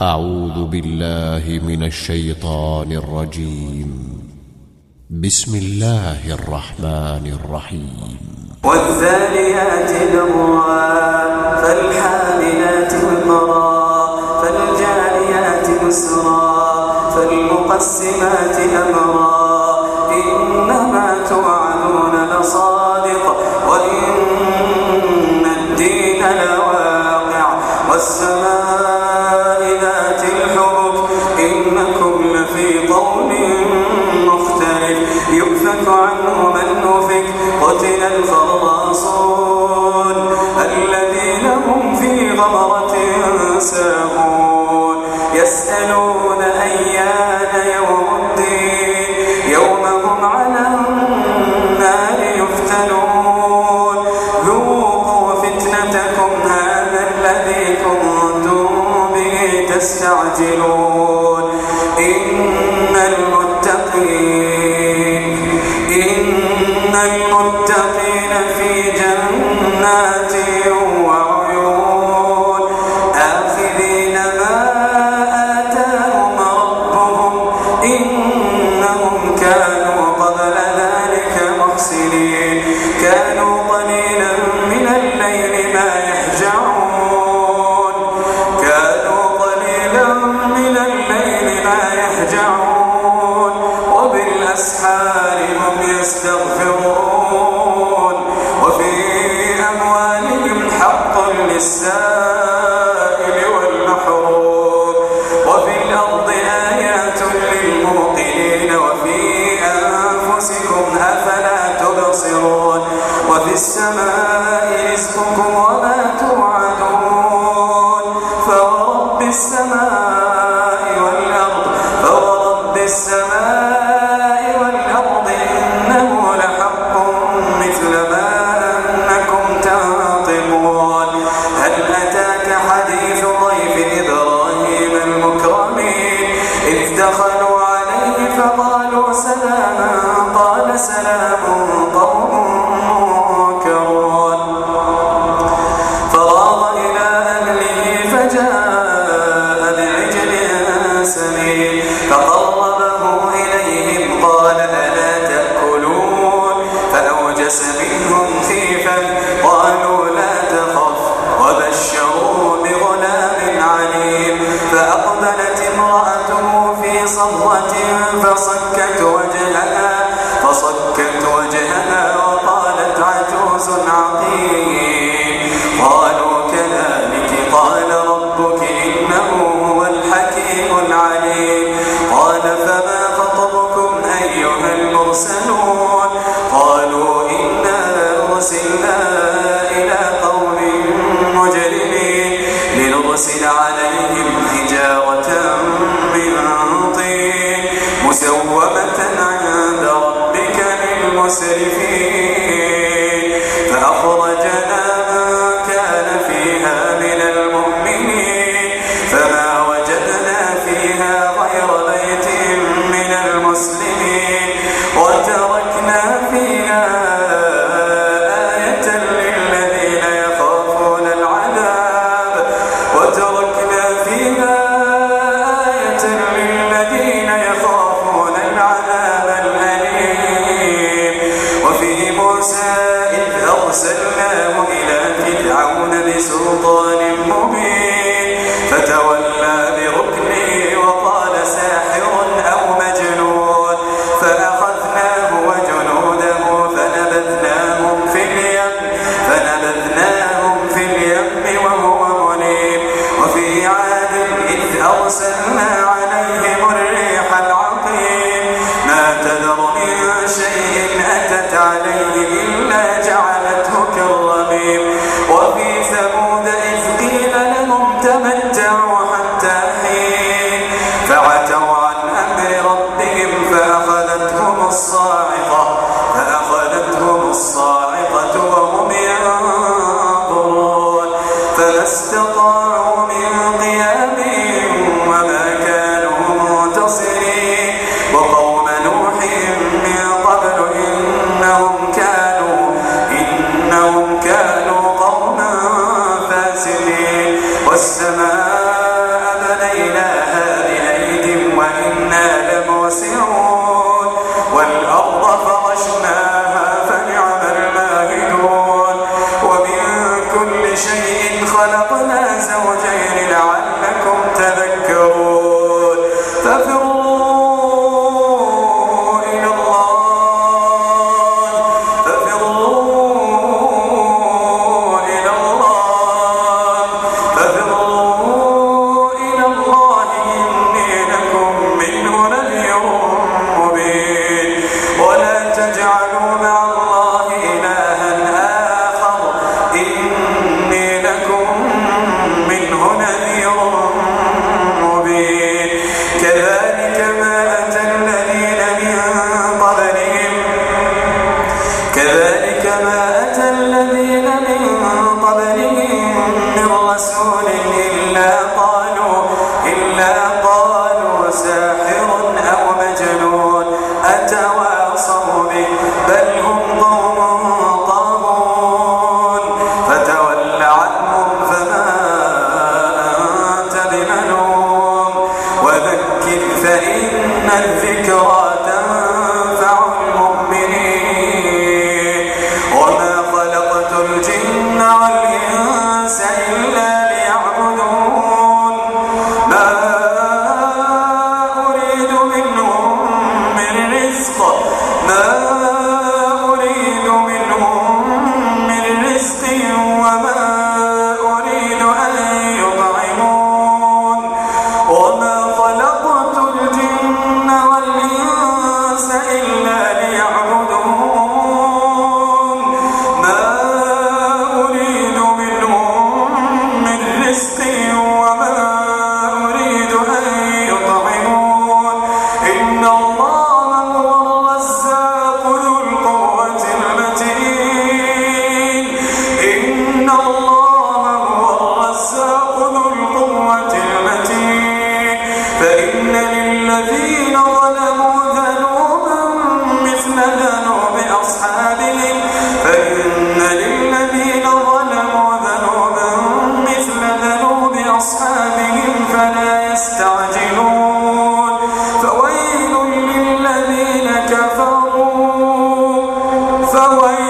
أعوذ بالله من الشيطان الرجيم. بسم الله الرحمن الرحيم. والذاريات ذروا فالحاملات وقرا فالجاريات يسرا فالمقسمات أمرا إنما توعدون لصادق وإن الدين لواقع والسماء ذات الحبك إنكم لفي قول مختلف يؤفك عنه من أفك قتل الخراصون الذين هم في غمرة ساهون يسألون أيان يوم الدين يوم هم على النار يفتنون ذوقوا فتنتكم هذا الذي كنتم به تستعجلون إن المتقين في جنات وعيون آخذين ما آتاهم ربهم إنهم كانوا قبل ذلك محسنين كانوا قليلا من الليل ما يهجعون وبالأسحار هم يستغفرون وفي أموالهم حق للسائل والمحروم وفي الأرض آيات للموقنين وفي أنفسكم أفلا تبصرون وفي السماء رزقكم وما توعدون فورب السماء والأرض إنه لحق مثل ما أنكم تنطقون هل أتاك حديث ضيف إبراهيم المكرمين إذ دخلوا عليه فقالوا سلاما قال سلام قوم منكرون فراغ إلى أهله فجاء بعجل سمين فقربه إليهم قال ألا تأكلون فأوجس منهم خيفة قالوا لا تخف وبشروه بغلام عليم فأقبلت امرأته في صرة فصكت وجهها وقالت عجوز عقيم قالوا كذلك قال ربك إنه هو الحكيم العليم قال فما خطبكم أيها المرسلون قالوا إنا أرسلنا إلى قوم مجرمين لنرسل عليهم حجارة من طين مسومة عند ربك للمسرفين فأخرجنا من كان فيها من المؤمنين فما وجدنا فيها غير بيت من المسلمين وتركنا فيها آية للذين يخافون العذاب الأليم وفي موسى إذ أرسلناه إلى فرعون بسلطان مبين فتولى بركنه وقال ساحر أو مجنون فأخذناه وجنوده فنبذناهم في اليم وهو مليم وفي عاد إذ أرسلنا عليهم الريح العقيم ما تذر من شيء أتت عليه إلا جعلته كالرميم وفي ثمود إذ قيل لهم تمتعوا حتى حين فعتوا عن أمر ربهم فأخذتهم الصاعقة وهم ينظرون فما استطاعوا من قيام وما كانوا فإن الذكرى تنفع المؤمنين وما خلقت الجن والإنس إلا ليعبدون ما أريد منهم من رزق وما أريد أن يطعمون وما خلقت الجن والإنس إلا ليعبدون ما أريد منهم من رزق وما أريد أن يطعمون إن الله هو الرزاق ذو القوة المتين إن الله هو الرزاق ذو القوة المتين فإن للذين ظلموا ذنوبا مثل ذنوب أصحابهم فلا يستعجلون فويل للذين كفروا